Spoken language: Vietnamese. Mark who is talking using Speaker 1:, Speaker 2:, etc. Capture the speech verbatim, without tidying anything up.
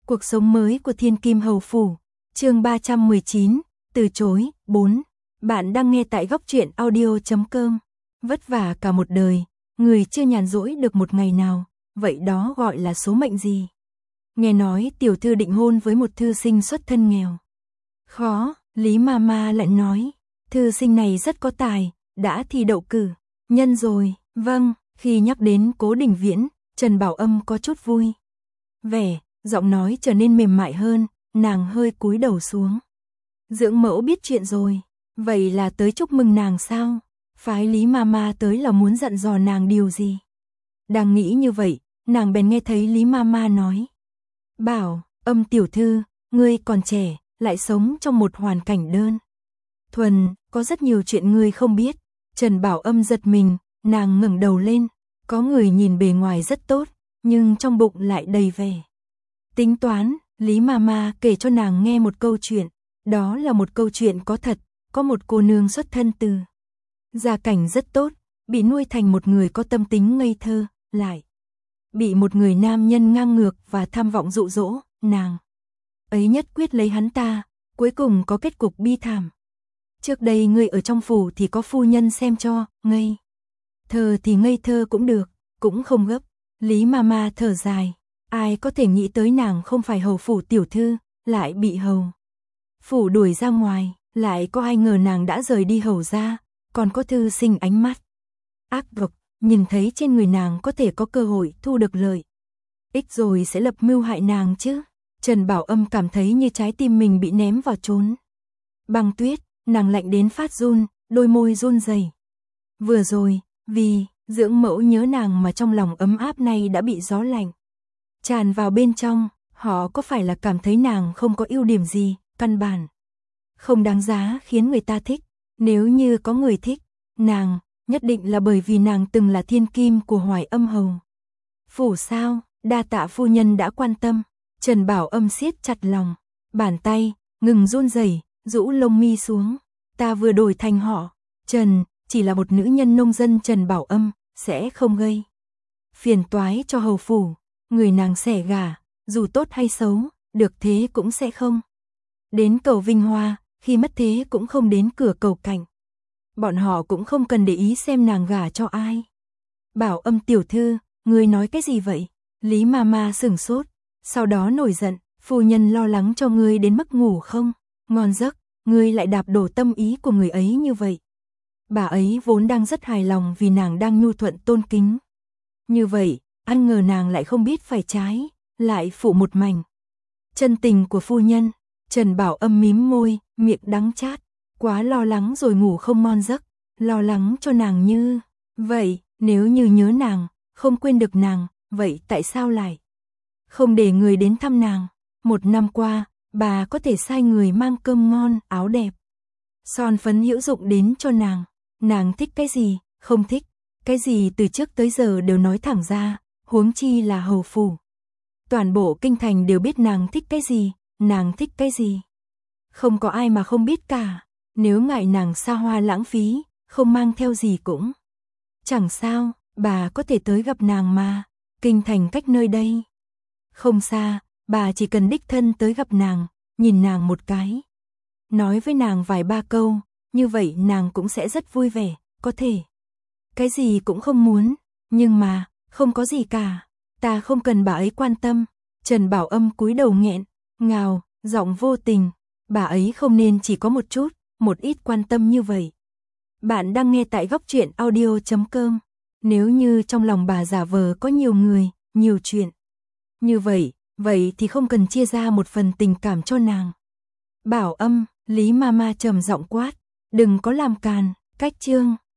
Speaker 1: Cuộc sống mới của Thiên Kim Hầu Phủ, chương ba trăm mười chín, từ chối, bốn. Bạn đang nghe tại góc truyện audio chấm com. Vất vả cả một đời, người chưa nhàn rỗi được một ngày nào, vậy đó gọi là số mệnh gì? Nghe nói tiểu thư định hôn với một thư sinh xuất thân nghèo. Khó, Lý Mama lại nói, thư sinh này rất có tài, đã thi đậu cử nhân rồi. Vâng, khi nhắc đến Cố Đình Viễn, Trần Bảo Âm có chút vui vẻ, giọng nói trở nên mềm mại hơn, nàng hơi cúi đầu xuống. Dưỡng mẫu biết chuyện rồi, vậy là tới chúc mừng nàng sao? Phái Lý Mama tới là muốn dặn dò nàng điều gì? Đang nghĩ như vậy, nàng bèn nghe thấy Lý Mama nói. Bảo, Âm tiểu thư, ngươi còn trẻ, lại sống trong một hoàn cảnh đơn thuần, có rất nhiều chuyện ngươi không biết. Trần Bảo Âm giật mình, nàng ngẩng đầu lên, có người nhìn bề ngoài rất tốt, nhưng trong bụng lại đầy vẻ tính toán. Lý Mama kể cho nàng nghe một câu chuyện, đó là một câu chuyện có thật, có một cô nương xuất thân từ gia cảnh rất tốt, bị nuôi thành một người có tâm tính ngây thơ, lại bị một người nam nhân ngang ngược và tham vọng dụ dỗ, nàng ấy nhất quyết lấy hắn ta, cuối cùng có kết cục bi thảm. Trước đây ngươi ở trong phủ thì có phu nhân xem cho, ngây thơ thì ngây thơ cũng được, cũng không gấp. Lý Mama thở dài, ai có thể nghĩ tới nàng không phải hầu phủ tiểu thư, lại bị hầu phủ đuổi ra ngoài, lại có ai ngờ nàng đã rời đi hầu ra, còn có thư sinh ánh mắt ác độc, nhìn thấy trên người nàng có thể có cơ hội thu được lợi ích rồi sẽ lập mưu hại nàng chứ. Trần Bảo Âm cảm thấy như trái tim mình bị ném vào chốn băng tuyết, nàng lạnh đến phát run, đôi môi run rẩy. Vừa rồi, vì dưỡng mẫu nhớ nàng mà trong lòng ấm áp này đã bị gió lạnh tràn vào bên trong, họ có phải là cảm thấy nàng không có ưu điểm gì, căn bản không đáng giá khiến người ta thích. Nếu như có người thích nàng, nhất định là bởi vì nàng từng là thiên kim của Hoài Âm hầu phủ sao. Đa tạ phu nhân đã quan tâm. Trần Bảo Âm siết chặt lòng bàn tay, ngừng run rẩy, rũ lông mi xuống. Ta vừa đổi thành họ Trần, chỉ là một nữ nhân nông dân. Trần Bảo Âm sẽ không gây phiền toái cho hầu phủ, người nàng xẻ gả, dù tốt hay xấu, được thế cũng sẽ không đến cầu vinh hoa, khi mất thế cũng không đến cửa cầu cảnh. Bọn họ cũng không cần để ý xem nàng gả cho ai. Bảo Âm tiểu thư, ngươi nói cái gì vậy? Lý Mama sửng sốt, sau đó nổi giận, phu nhân lo lắng cho ngươi đến mức ngủ không ngon giấc, ngươi lại đạp đổ tâm ý của người ấy như vậy. Bà ấy vốn đang rất hài lòng vì nàng đang nhu thuận tôn kính như vậy, ăn ngờ nàng lại không biết phải trái, lại phụ một mảnh chân tình của phu nhân. Trần Bảo Âm mím môi, miệng đắng chát, quá lo lắng rồi ngủ không ngon giấc, lo lắng cho nàng như vậy. Nếu như nhớ nàng, không quên được nàng, vậy tại sao lại không để người đến thăm nàng? Một năm qua, bà có thể sai người mang cơm ngon, áo đẹp, son phấn hữu dụng đến cho nàng. Nàng thích cái gì, không thích cái gì từ trước tới giờ đều nói thẳng ra, huống chi là hầu phủ. Toàn bộ kinh thành đều biết nàng thích cái gì, nàng thích cái gì. Không có ai mà không biết cả. Nếu ngại nàng xa hoa lãng phí, không mang theo gì cũng chẳng sao, bà có thể tới gặp nàng mà. Kinh thành cách nơi đây không xa, bà chỉ cần đích thân tới gặp nàng, nhìn nàng một cái, nói với nàng vài ba câu, như vậy nàng cũng sẽ rất vui vẻ. Có thể cái gì cũng không muốn, nhưng mà không có gì cả, ta không cần bà ấy quan tâm. Trần Bảo Âm cúi đầu nghẹn ngào, giọng vô tình, bà ấy không nên chỉ có một chút, một ít quan tâm như vậy. Bạn đang nghe tại góc truyện audio chấm com. Nếu như trong lòng bà giả vờ có nhiều người, nhiều chuyện như vậy, vậy thì không cần chia ra một phần tình cảm cho nàng. Bảo Âm, Lý Mama trầm giọng quát, đừng có làm càn. Cách chương